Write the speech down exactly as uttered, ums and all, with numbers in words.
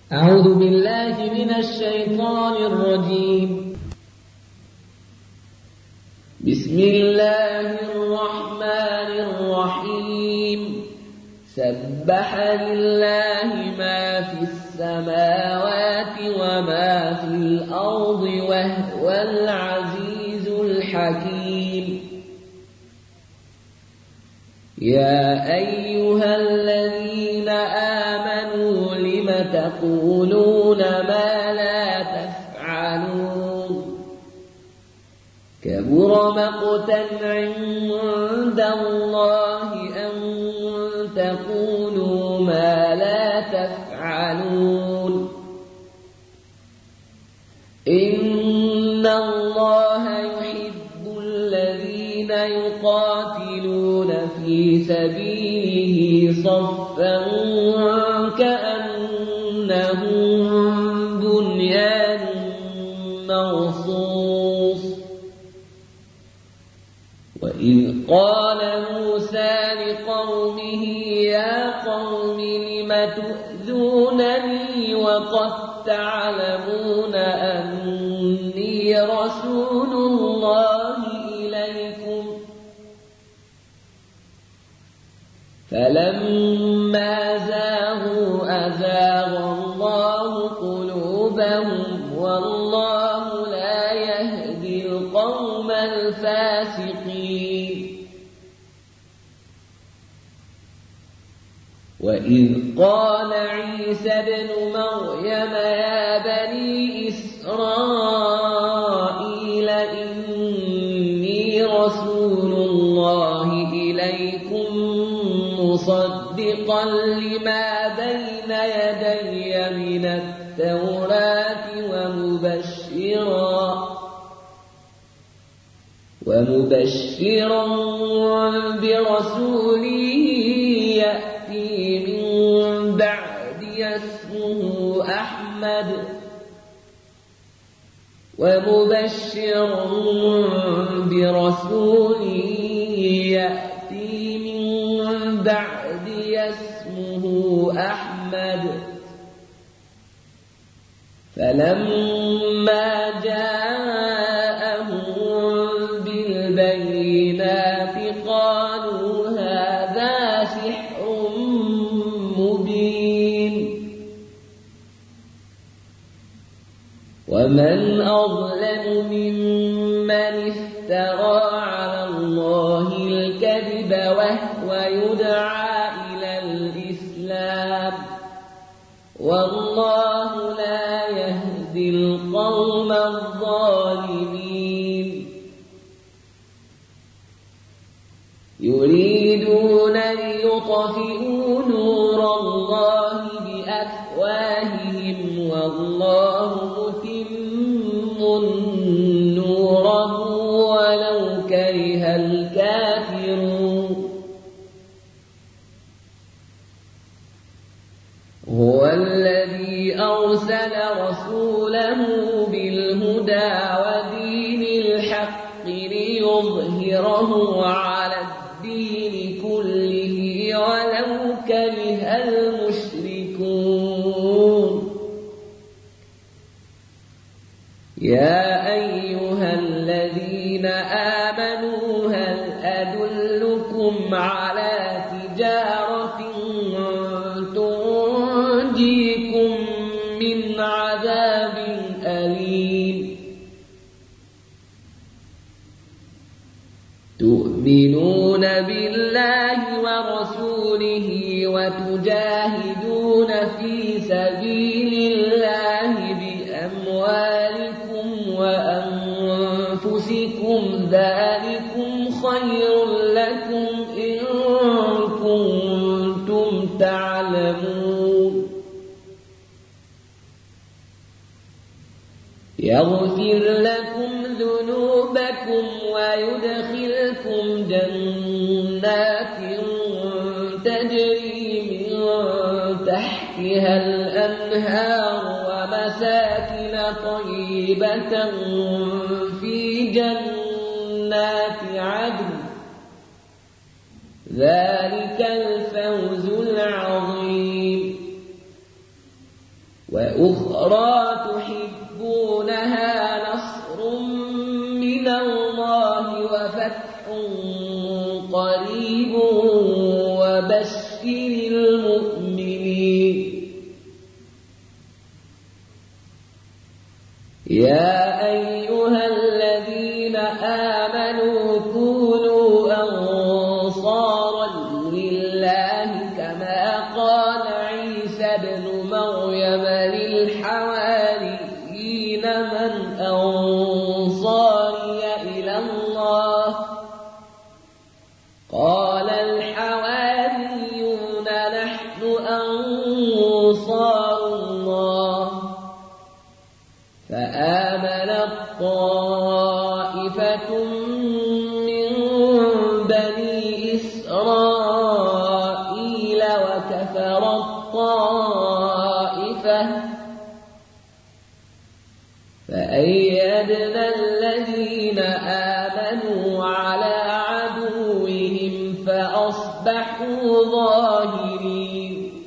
أعوذ بالله من الشيطان الرجيم. بسم الله الرحمن الرحيم. سبح لله ما في السماوات وما في الأرض وهو العزيز الحكيم. يا أيها الذين آمنوا لم تقولون ما لا تفعلون؟ كبر مقتا عند الله أن تقولوا ما لا تفعلون. إن الله يحب الذين يقاتلون في سبيله صفا كأنهم بنيان مرصوص. وإذ قال موسى لقومه يا قوم لم تؤذونني وقد تعلمون أني رسول الله إليكم؟ فلما زاغوا أزاغ الله قلوبهم والله لا يهدي القوم الفاسقين. وإذ قال عيسى ابن مريم يا بني إسرائيل إني رسول الله إليكم مصدقا لما بين يدي من التوراة ومبشرا ومبشرا برسول يأتي من بعدي اسمه أحمد ومبشرا برسول يأتي من بعدي اسمه أحمد. فلما جاءهم بالبينات قالوا هذا سحر مبين. ومن أظلم ممن افترى على الله الكذب وهو يدعى إلى الإسلام والله لا يهدي القوم الظالمين. يريدون ليطفئوا نور الله بأفواههم والله متم نوره ولو كره الكافرون. هو الذي أرسل رسوله بالهدى ودين الحق ليظهره على الدين كله ولو كره المشركون. يا أيها الذين آمنوا هل أدلكم على تجارة تنجيكم من عذاب أليم؟ تؤمنون بالله ورسوله وتجاهدون في سبيل الله بأموالكم وأنفسكم ذلكم خير لكم إن كنتم تعلمون. يغفر لكم ذنوبكم ويدخلكم جنات تجري من تحتها الأنهار ومساكن طيبة في جنات عدن ذلك الفوز العظيم. وأخرى تحبونها نصر من الله وفتح قريب وبشر المؤمنين يا أيها الذين آمنوا كونوا أنصارا لله كما قال عيسى ابن مريم للحواريين من أنصاري إلى الله قال الحواريون نحن أنصار الله فآمنت طائفة من بني إسرائيل وكفرت طائفة فأيدنا الذين آمنوا على عدوهم فأصبحوا ظاهرين